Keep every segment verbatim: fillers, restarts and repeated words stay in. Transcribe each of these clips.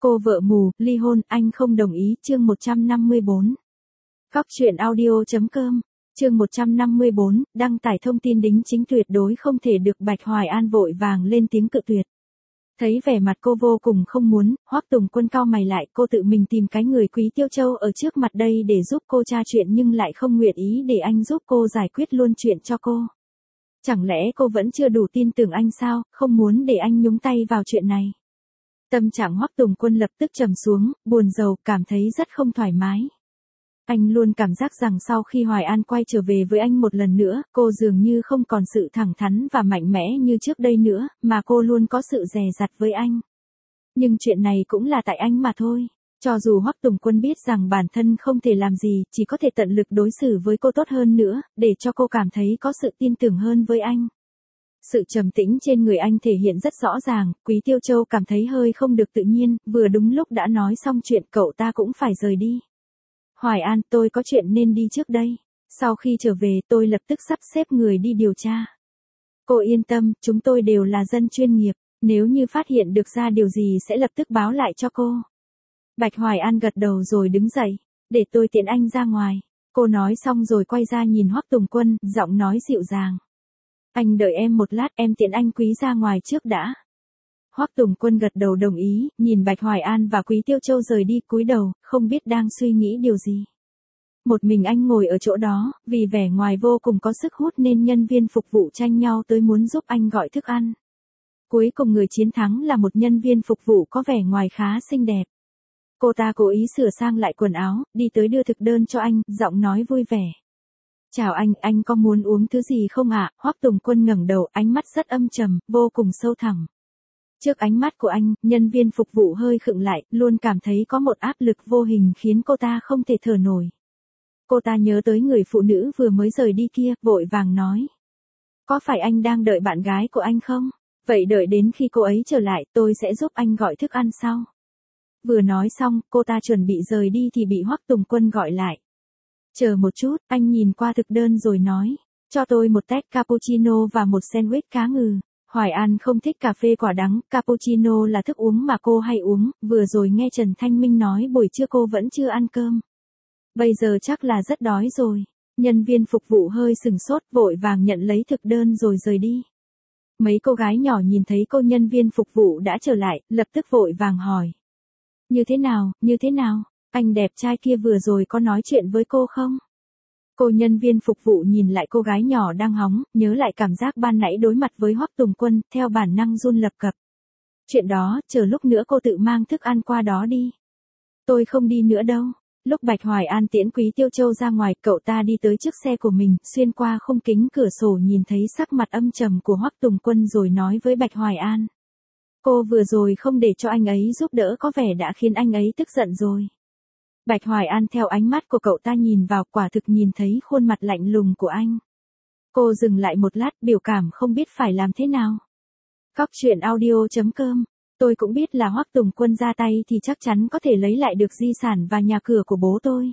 Cô vợ mù, ly hôn, anh không đồng ý, chương một trăm năm mươi bốn. Góc truyện audio.com, chương một trăm năm mươi bốn, đăng tải thông tin đính chính tuyệt đối không thể được. Bạch Hoài An vội vàng lên tiếng cự tuyệt. Thấy vẻ mặt cô vô cùng không muốn, Hoắc Tùng Quân cau mày lại, cô tự mình tìm cái người Quý Tiêu Châu ở trước mặt đây để giúp cô tra chuyện nhưng lại không nguyện ý để anh giúp cô giải quyết luôn chuyện cho cô. Chẳng lẽ cô vẫn chưa đủ tin tưởng anh sao, không muốn để anh nhúng tay vào chuyện này. Tâm trạng Hoắc Tùng Quân lập tức trầm xuống, buồn rầu, cảm thấy rất không thoải mái. Anh luôn cảm giác rằng sau khi Hoài An quay trở về với anh một lần nữa, cô dường như không còn sự thẳng thắn và mạnh mẽ như trước đây nữa, mà cô luôn có sự dè dặt với anh. Nhưng chuyện này cũng là tại anh mà thôi. Cho dù Hoắc Tùng Quân biết rằng bản thân không thể làm gì, chỉ có thể tận lực đối xử với cô tốt hơn nữa, để cho cô cảm thấy có sự tin tưởng hơn với anh. Sự trầm tĩnh trên người anh thể hiện rất rõ ràng, Quý Tiêu Châu cảm thấy hơi không được tự nhiên, vừa đúng lúc đã nói xong chuyện cậu ta cũng phải rời đi. Hoài An, tôi có chuyện nên đi trước đây. Sau khi trở về tôi lập tức sắp xếp người đi điều tra. Cô yên tâm, chúng tôi đều là dân chuyên nghiệp, nếu như phát hiện được ra điều gì sẽ lập tức báo lại cho cô. Bạch Hoài An gật đầu rồi đứng dậy, để tôi tiễn anh ra ngoài. Cô nói xong rồi quay ra nhìn Hoắc Tùng Quân, giọng nói dịu dàng. Anh đợi em một lát, em tiễn anh Quý ra ngoài trước đã. Hoắc Tùng Quân gật đầu đồng ý, nhìn Bạch Hoài An và Quý Tiêu Châu rời đi, cúi đầu, không biết đang suy nghĩ điều gì. Một mình anh ngồi ở chỗ đó, vì vẻ ngoài vô cùng có sức hút nên nhân viên phục vụ tranh nhau tới muốn giúp anh gọi thức ăn. Cuối cùng người chiến thắng là một nhân viên phục vụ có vẻ ngoài khá xinh đẹp. Cô ta cố ý sửa sang lại quần áo, đi tới đưa thực đơn cho anh, giọng nói vui vẻ. Chào anh, anh có muốn uống thứ gì không ạ? À? Hoắc Tùng Quân ngẩng đầu, ánh mắt rất âm trầm, vô cùng sâu thẳm. Trước ánh mắt của anh, nhân viên phục vụ hơi khựng lại, luôn cảm thấy có một áp lực vô hình khiến cô ta không thể thở nổi. Cô ta nhớ tới người phụ nữ vừa mới rời đi kia, vội vàng nói. Có phải anh đang đợi bạn gái của anh không? Vậy đợi đến khi cô ấy trở lại, tôi sẽ giúp anh gọi thức ăn sau. Vừa nói xong, cô ta chuẩn bị rời đi thì bị Hoắc Tùng Quân gọi lại. Chờ một chút, anh nhìn qua thực đơn rồi nói. Cho tôi một tách cappuccino và một sandwich cá ngừ. Hoài An không thích cà phê quả đắng, cappuccino là thức uống mà cô hay uống, vừa rồi nghe Trần Thanh Minh nói buổi trưa cô vẫn chưa ăn cơm. Bây giờ chắc là rất đói rồi. Nhân viên phục vụ hơi sừng sốt, vội vàng nhận lấy thực đơn rồi rời đi. Mấy cô gái nhỏ nhìn thấy cô nhân viên phục vụ đã trở lại, lập tức vội vàng hỏi. Như thế nào, như thế nào, anh đẹp trai kia vừa rồi có nói chuyện với cô không? Cô nhân viên phục vụ nhìn lại cô gái nhỏ đang hóng, nhớ lại cảm giác ban nãy đối mặt với Hoắc Tùng Quân, theo bản năng run lập cập. Chuyện đó, chờ lúc nữa cô tự mang thức ăn qua đó đi. Tôi không đi nữa đâu. Lúc Bạch Hoài An tiễn Quý Tiêu Châu ra ngoài, cậu ta đi tới trước xe của mình, xuyên qua khung kính cửa sổ nhìn thấy sắc mặt âm trầm của Hoắc Tùng Quân rồi nói với Bạch Hoài An. Cô vừa rồi không để cho anh ấy giúp đỡ có vẻ đã khiến anh ấy tức giận rồi. Bạch Hoài An theo ánh mắt của cậu ta nhìn vào, quả thực nhìn thấy khuôn mặt lạnh lùng của anh. Cô dừng lại một lát, biểu cảm không biết phải làm thế nào. Góc truyện audio.com, tôi cũng biết là Hoắc Tùng Quân ra tay thì chắc chắn có thể lấy lại được di sản và nhà cửa của bố tôi.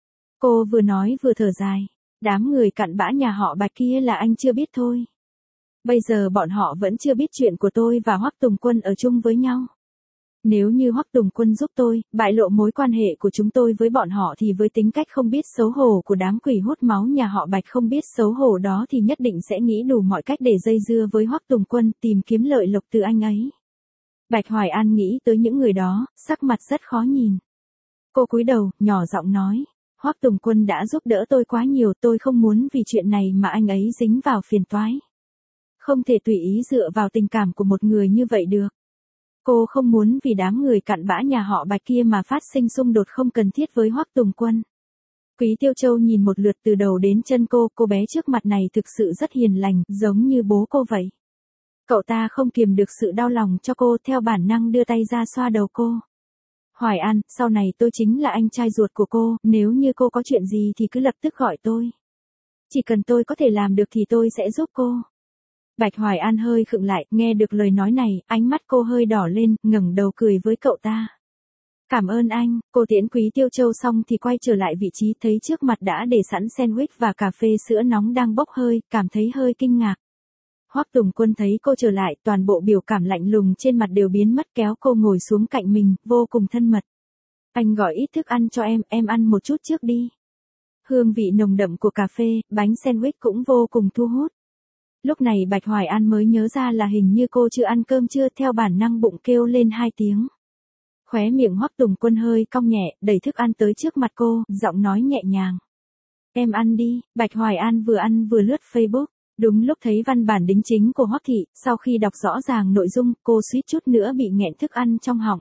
Cô vừa nói vừa thở dài, đám người cặn bã nhà họ Bạch kia là anh chưa biết thôi. Bây giờ bọn họ vẫn chưa biết chuyện của tôi và Hoắc Tùng Quân ở chung với nhau. Nếu như Hoắc Tùng Quân giúp tôi, bại lộ mối quan hệ của chúng tôi với bọn họ thì với tính cách không biết xấu hổ của đám quỷ hút máu nhà họ Bạch không biết xấu hổ đó thì nhất định sẽ nghĩ đủ mọi cách để dây dưa với Hoắc Tùng Quân, tìm kiếm lợi lộc từ anh ấy. Bạch Hoài An nghĩ tới những người đó, sắc mặt rất khó nhìn. Cô cúi đầu, nhỏ giọng nói, Hoắc Tùng Quân đã giúp đỡ tôi quá nhiều, tôi không muốn vì chuyện này mà anh ấy dính vào phiền toái. Không thể tùy ý dựa vào tình cảm của một người như vậy được. Cô không muốn vì đám người cặn bã nhà họ Bạch kia mà phát sinh xung đột không cần thiết với Hoắc Tùng Quân. Quý Tiêu Châu nhìn một lượt từ đầu đến chân cô, cô bé trước mặt này thực sự rất hiền lành, giống như bố cô vậy. Cậu ta không kiềm được sự đau lòng cho cô, theo bản năng đưa tay ra xoa đầu cô. Hoài An, sau này tôi chính là anh trai ruột của cô, nếu như cô có chuyện gì thì cứ lập tức gọi tôi. Chỉ cần tôi có thể làm được thì tôi sẽ giúp cô. Bạch Hoài An hơi khựng lại, nghe được lời nói này, ánh mắt cô hơi đỏ lên, ngẩng đầu cười với cậu ta. Cảm ơn anh, cô tiễn Quý Tiêu Châu xong thì quay trở lại vị trí, thấy trước mặt đã để sẵn sandwich và cà phê sữa nóng đang bốc hơi, cảm thấy hơi kinh ngạc. Hoắc Tùng Quân thấy cô trở lại, toàn bộ biểu cảm lạnh lùng trên mặt đều biến mất, kéo cô ngồi xuống cạnh mình, vô cùng thân mật. Anh gọi ít thức ăn cho em, em ăn một chút trước đi. Hương vị nồng đậm của cà phê, bánh sandwich cũng vô cùng thu hút. Lúc này Bạch Hoài An mới nhớ ra là hình như cô chưa ăn cơm trưa, theo bản năng bụng kêu lên hai tiếng. Khóe miệng Hoắc Tùng Quân hơi cong nhẹ, đẩy thức ăn tới trước mặt cô, giọng nói nhẹ nhàng. Em ăn đi. Bạch Hoài An vừa ăn vừa lướt Facebook. Đúng lúc thấy văn bản đính chính của Hoắc Thị, sau khi đọc rõ ràng nội dung, cô suýt chút nữa bị nghẹn thức ăn trong họng.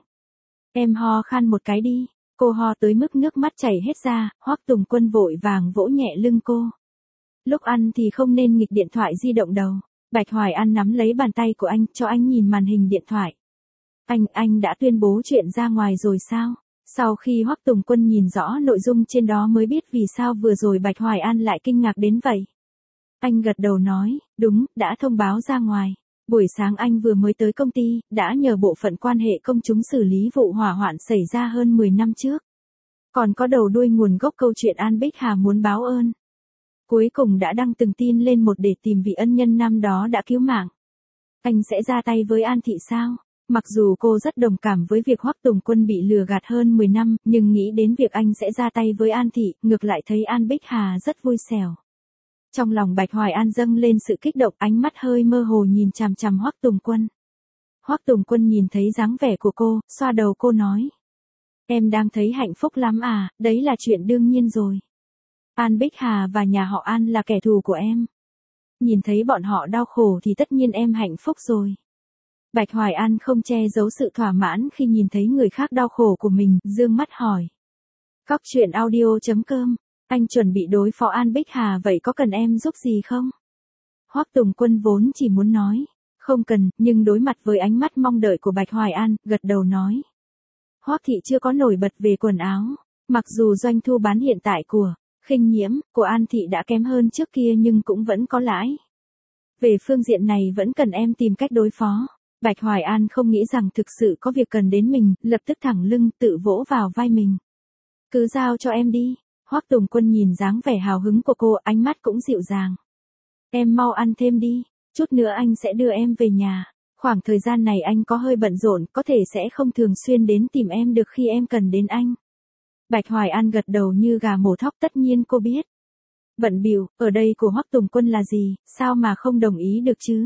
Em ho khan một cái đi. Cô ho tới mức nước mắt chảy hết ra, Hoắc Tùng Quân vội vàng vỗ nhẹ lưng cô. Lúc ăn thì không nên nghịch điện thoại di động đâu. Bạch Hoài An nắm lấy bàn tay của anh, cho anh nhìn màn hình điện thoại. Anh, anh đã tuyên bố chuyện ra ngoài rồi sao? Sau khi Hoắc Tùng Quân nhìn rõ nội dung trên đó mới biết vì sao vừa rồi Bạch Hoài An lại kinh ngạc đến vậy. Anh gật đầu nói, đúng, đã thông báo ra ngoài. Buổi sáng anh vừa mới tới công ty, đã nhờ bộ phận quan hệ công chúng xử lý vụ hỏa hoạn xảy ra hơn mười năm trước. Còn có đầu đuôi nguồn gốc câu chuyện An Bích Hà muốn báo ơn. Cuối cùng đã đăng từng tin lên một để tìm vị ân nhân năm đó đã cứu mạng. Anh sẽ ra tay với An Thị sao? Mặc dù cô rất đồng cảm với việc Hoắc Tùng Quân bị lừa gạt hơn mười năm, nhưng nghĩ đến việc anh sẽ ra tay với An Thị, ngược lại thấy An Bích Hà rất vui xẻo. Trong lòng Bạch Hoài An dâng lên sự kích động, ánh mắt hơi mơ hồ nhìn chằm chằm Hoắc Tùng Quân. Hoắc Tùng Quân nhìn thấy dáng vẻ của cô, xoa đầu cô nói. Em đang thấy hạnh phúc lắm à, đấy là chuyện đương nhiên rồi. An Bích Hà và nhà họ An là kẻ thù của em. Nhìn thấy bọn họ đau khổ thì tất nhiên em hạnh phúc rồi. Bạch Hoài An không che giấu sự thỏa mãn khi nhìn thấy người khác đau khổ của mình, dương mắt hỏi. Cóc truyện audio chấm com, anh chuẩn bị đối phó An Bích Hà vậy có cần em giúp gì không? Hoắc Tùng Quân vốn chỉ muốn nói, không cần, nhưng đối mặt với ánh mắt mong đợi của Bạch Hoài An, gật đầu nói. Hoắc Thị chưa có nổi bật về quần áo, mặc dù doanh thu bán hiện tại của Khinh Nhiễm, của An Thị đã kém hơn trước kia nhưng cũng vẫn có lãi. Về phương diện này vẫn cần em tìm cách đối phó. Bạch Hoài An không nghĩ rằng thực sự có việc cần đến mình, lập tức thẳng lưng tự vỗ vào vai mình. Cứ giao cho em đi. Hoắc Tùng Quân nhìn dáng vẻ hào hứng của cô, ánh mắt cũng dịu dàng. Em mau ăn thêm đi, chút nữa anh sẽ đưa em về nhà. Khoảng thời gian này anh có hơi bận rộn, có thể sẽ không thường xuyên đến tìm em được khi em cần đến anh. Bạch Hoài An gật đầu như gà mổ thóc, tất nhiên cô biết. Bận bịu, ở đây của Hoắc Tùng Quân là gì, sao mà không đồng ý được chứ?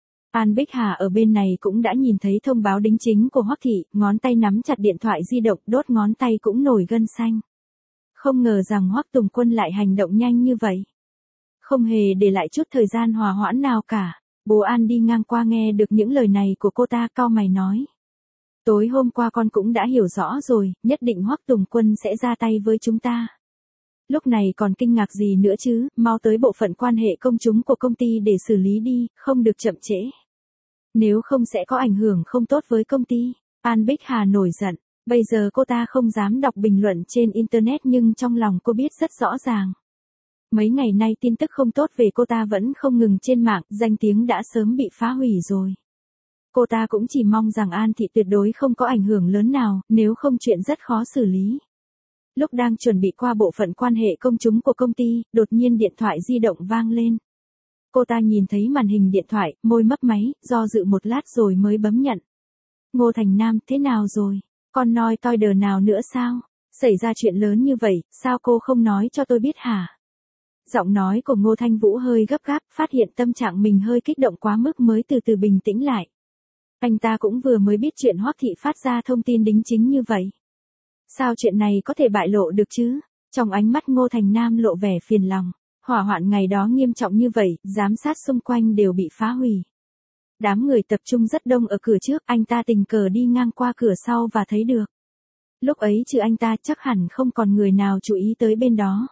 An Bích Hà ở bên này cũng đã nhìn thấy thông báo đính chính của Hoắc Thị, ngón tay nắm chặt điện thoại di động, đốt ngón tay cũng nổi gân xanh. Không ngờ rằng Hoắc Tùng Quân lại hành động nhanh như vậy. Không hề để lại chút thời gian hòa hoãn nào cả. Bố An đi ngang qua nghe được những lời này của cô ta, cau mày nói. Tối hôm qua con cũng đã hiểu rõ rồi, nhất định Hoắc Tùng Quân sẽ ra tay với chúng ta. Lúc này còn kinh ngạc gì nữa chứ, mau tới bộ phận quan hệ công chúng của công ty để xử lý đi, không được chậm trễ. Nếu không sẽ có ảnh hưởng không tốt với công ty. An Bích Hà nổi giận, bây giờ cô ta không dám đọc bình luận trên Internet nhưng trong lòng cô biết rất rõ ràng. Mấy ngày nay tin tức không tốt về cô ta vẫn không ngừng trên mạng, danh tiếng đã sớm bị phá hủy rồi. Cô ta cũng chỉ mong rằng An Thị tuyệt đối không có ảnh hưởng lớn nào, nếu không chuyện rất khó xử lý. Lúc đang chuẩn bị qua bộ phận quan hệ công chúng của công ty, đột nhiên điện thoại di động vang lên. Cô ta nhìn thấy màn hình điện thoại, môi mấp máy, do dự một lát rồi mới bấm nhận. Ngô Thành Nam, thế nào rồi? Con nói toi đờ nào nữa sao? Xảy ra chuyện lớn như vậy, sao cô không nói cho tôi biết hả? Giọng nói của Ngô Thanh Vũ hơi gấp gáp, phát hiện tâm trạng mình hơi kích động quá mức mới từ từ bình tĩnh lại. Anh ta cũng vừa mới biết chuyện Hoắc Thị phát ra thông tin đính chính như vậy. Sao chuyện này có thể bại lộ được chứ? Trong ánh mắt Ngô Thành Nam lộ vẻ phiền lòng. Hỏa hoạn ngày đó nghiêm trọng như vậy, giám sát xung quanh đều bị phá hủy. Đám người tập trung rất đông ở cửa trước, anh ta tình cờ đi ngang qua cửa sau và thấy được. Lúc ấy trừ anh ta chắc hẳn không còn người nào chú ý tới bên đó.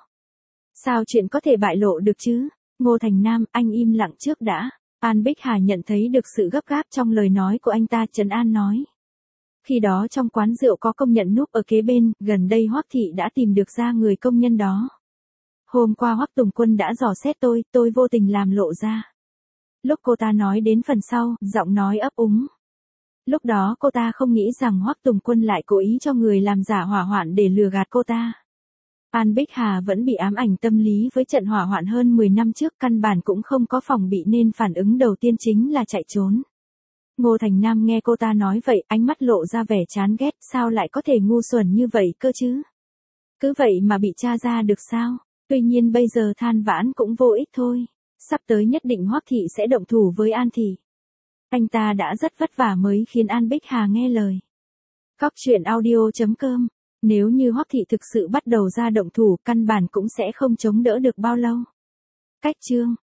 Sao chuyện có thể bại lộ được chứ? Ngô Thành Nam, anh im lặng trước đã. An Bích Hà nhận thấy được sự gấp gáp trong lời nói của anh ta, trấn an nói. Khi đó trong quán rượu có công nhận núp ở kế bên, gần đây Hoắc Thị đã tìm được ra người công nhân đó. Hôm qua Hoắc Tùng Quân đã dò xét tôi, tôi vô tình làm lộ ra. Lúc cô ta nói đến phần sau, giọng nói ấp úng. Lúc đó cô ta không nghĩ rằng Hoắc Tùng Quân lại cố ý cho người làm giả hỏa hoạn để lừa gạt cô ta. An Bích Hà vẫn bị ám ảnh tâm lý với trận hỏa hoạn hơn mười năm trước, căn bản cũng không có phòng bị nên phản ứng đầu tiên chính là chạy trốn. Ngô Thành Nam nghe cô ta nói vậy, ánh mắt lộ ra vẻ chán ghét, sao lại có thể ngu xuẩn như vậy cơ chứ? Cứ vậy mà bị tra ra được sao? Tuy nhiên bây giờ than vãn cũng vô ích thôi. Sắp tới nhất định Hoắc Thị sẽ động thủ với An Thị. Anh ta đã rất vất vả mới khiến An Bích Hà nghe lời. Cóc truyện audio chấm com. Nếu như Hoắc Thị thực sự bắt đầu ra động thủ, căn bản cũng sẽ không chống đỡ được bao lâu. Cách chương